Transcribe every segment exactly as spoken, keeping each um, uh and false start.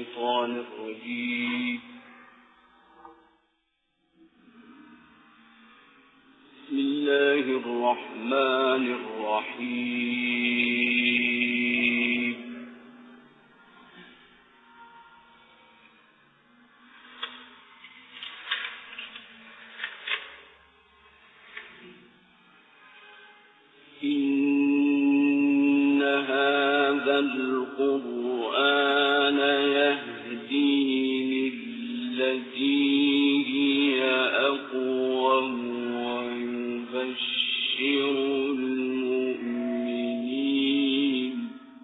الشيطان الرجيم. بسم الله الرحمن الرحيم. إن هذا القرآن يهدي للتي هي أقوم ويبشر المؤمنين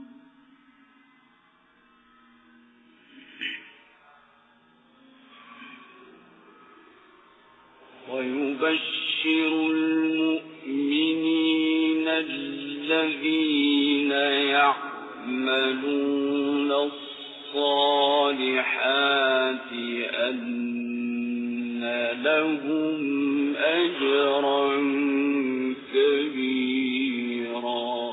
ويبشر المؤمنين الذين يعملون الصالحات أن لهم أجرا كبيرا.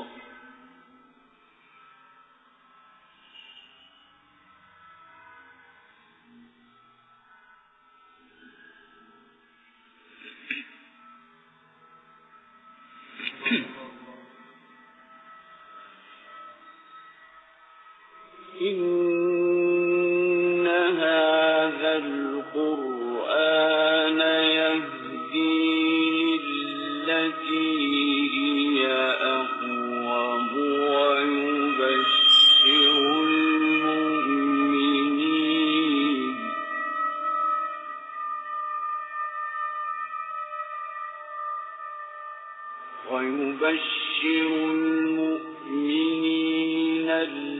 إن هذا القرآن يهدي للتي هي أقوم ويبشر المؤمنين ويبشر المؤمنين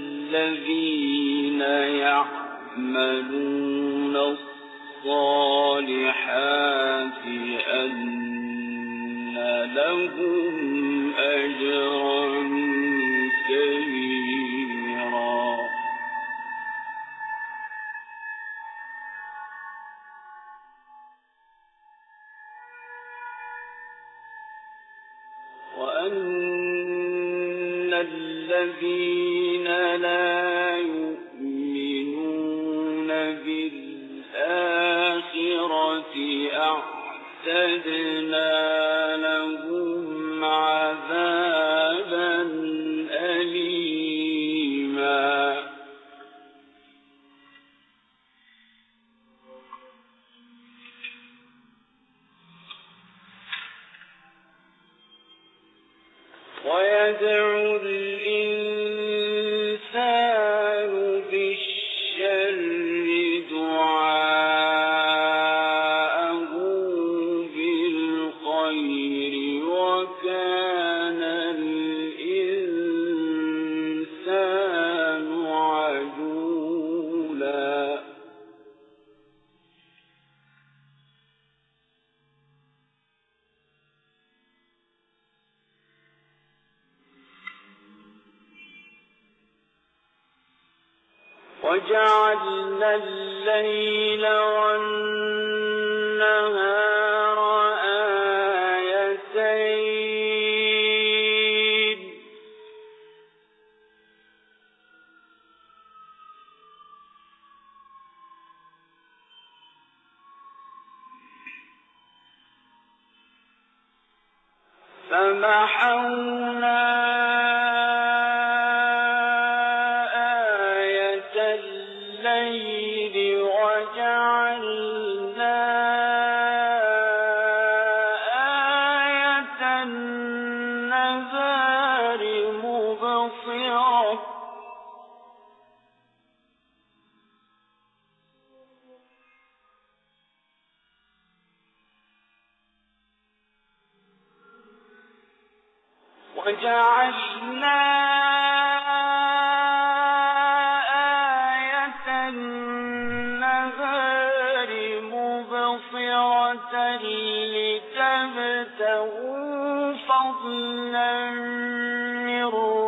الذين يعملون الصالحات أن لهم أجرا كبيرا. وأن الذين لا يؤمنون بالآخرة أعتدنا لهم عذابا أليما. ويدعو الإنسان بالشر دعاءه بالخير وكان الإنسان عجولا. وجعلنا الليل والنهار آيتين فمحونا الليل وجعلنا آية النهار مبصرة وجعلنا لتبتغوا فضلا من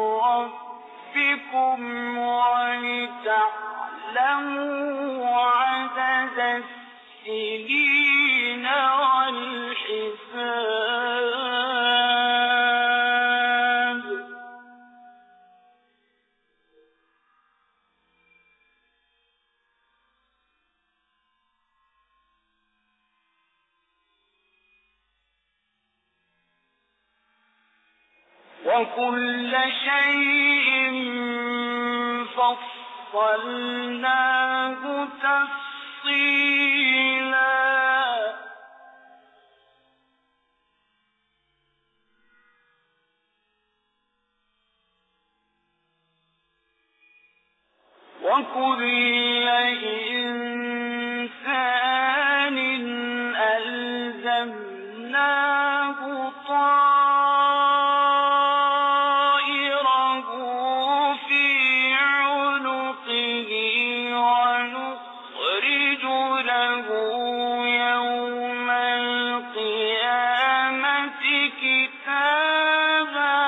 ربكم ولتعلموا عدد السنين والحساب. وكل شيء فصلناه تفصيلا وكل إنسان ألزمناه طائره في عنقه ونخرج له يوم القيامة كتابا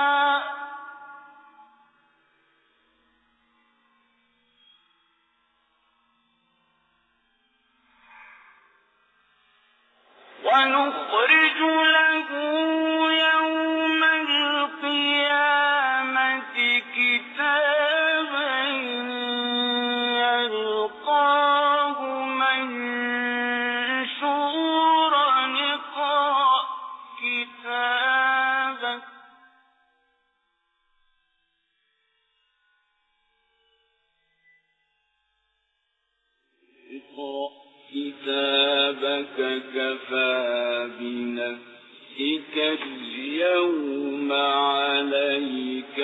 ونخرج له يوم القيامة كتابا يلقاه منشورا اقرأ كتابك اقرأ كتابك كفى بنفسك اليوم عليك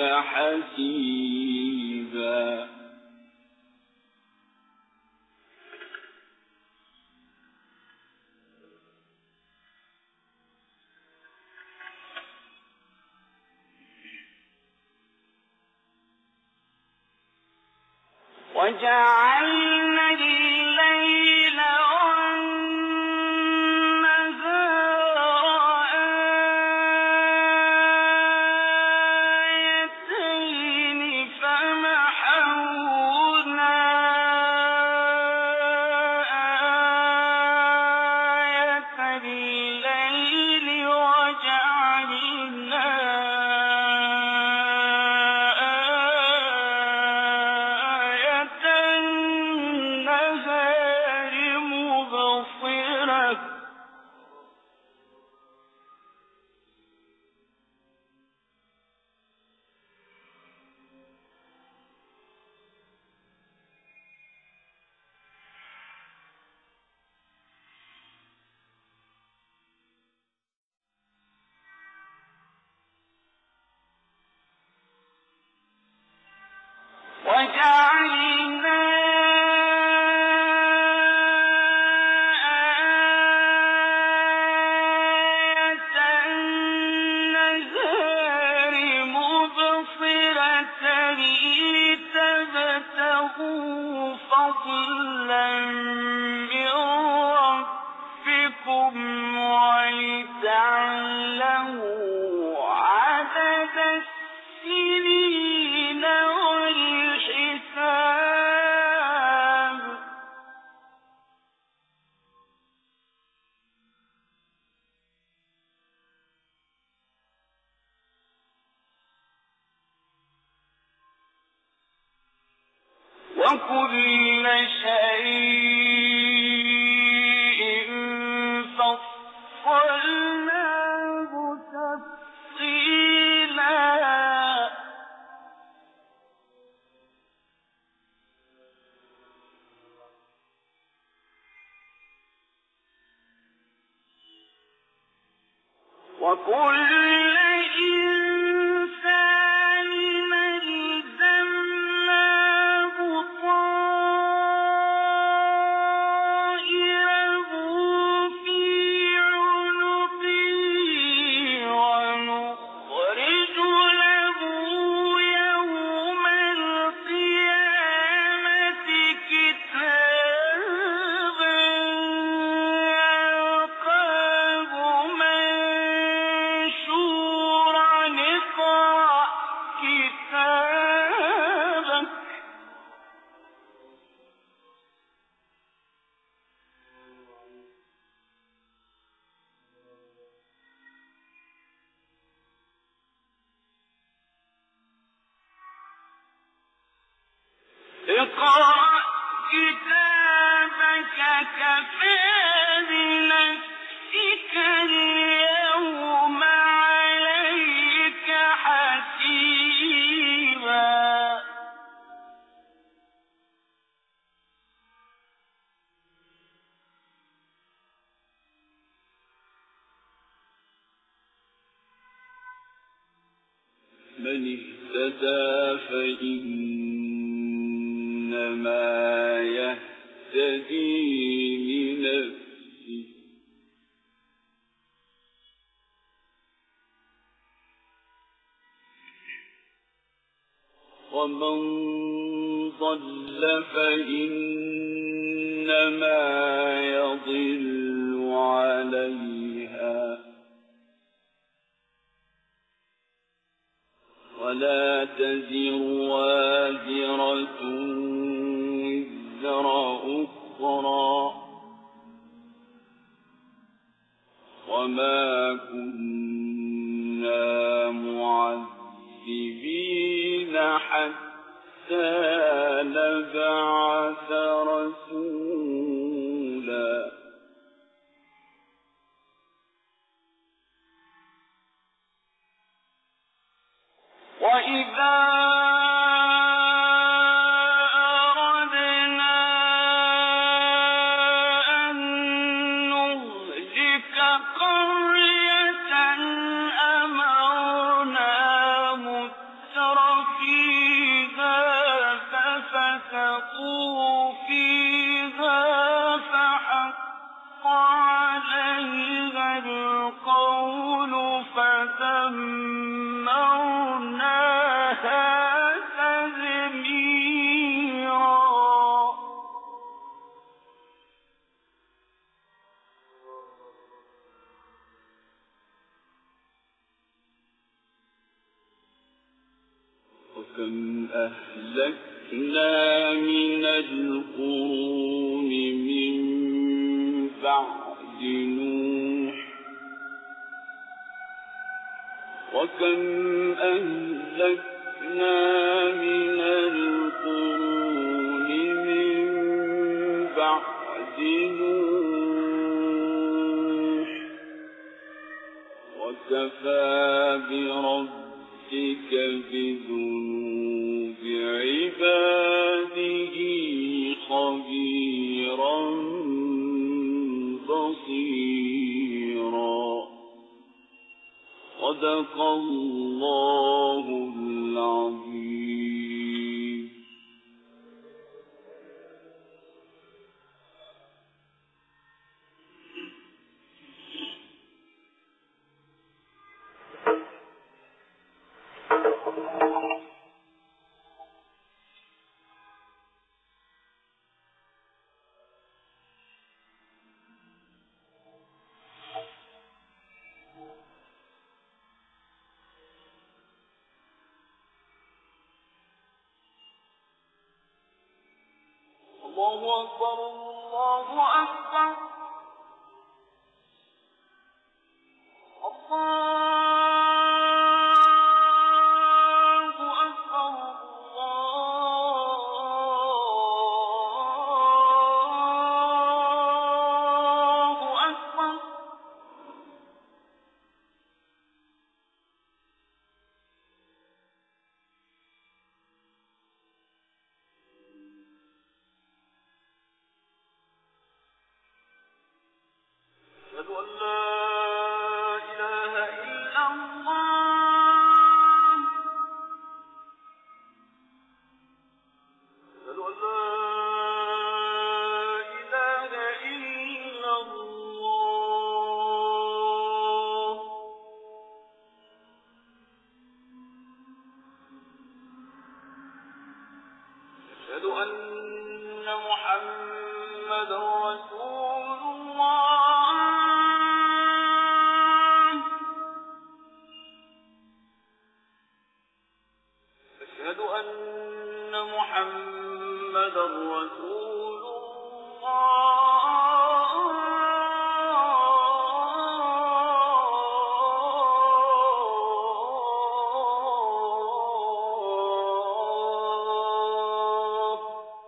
حسيبا وجعلنا الليل والنهار آيتين فمحونا آية الليل وجعلنا وجعلنا آية النهار مبصرة لتبتغوا فضلا من ربكم ولتعلموا عدد السنين والحساب وكل شيء فصلناه تفصيلا وكل إنسان ألزمناه طائره في عنقه ونخرج له يوم القيامة كتابا يلقاه منشورا اقرأ كتابك اقرأ كتابك كفى بنفسك اليوم عليك حسيبا اهتدى فإنما يهتدي لنفسه ومن ضل فإنما يضل عليها ولا تزر وازرة وزر أخرى وما كنا معذبين حتى نبعث رسولا وإذا أردنا أن نهلك قرية أمرنا متر فيها ففسقوا فيها فحق عليها القول فدمرناها تدميرا وكم أهلكنا من القرون من بعد نوح وكم أهلكنا من القرون من بعد نوح وكفى بربك بذنوب عباده خبيرا بصيرا صدق الله العظيم. الله أكبر الله أكبر الله أكبر الله أكبر أشهد أن لا إله إلا الله أشهد أن لا إله إلا الله أشهد أن محمدا رسول الله أشهد أن محمدا رسول الله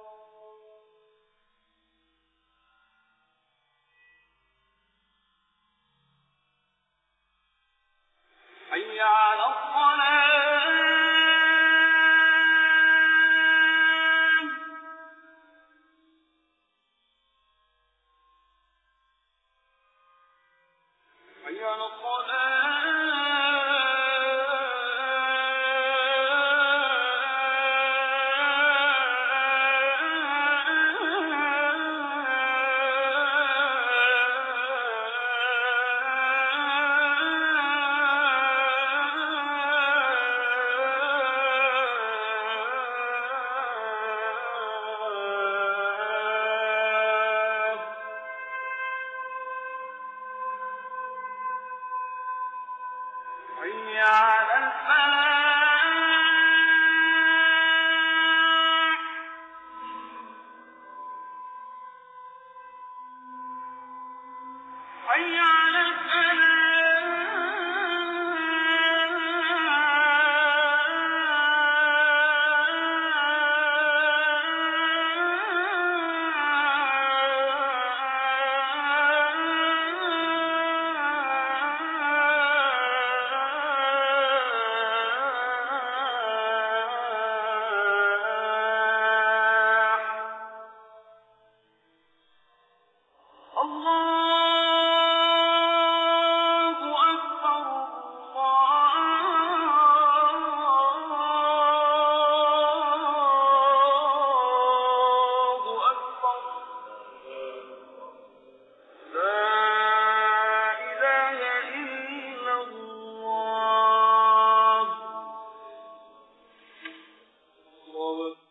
حي على الصلاة الله.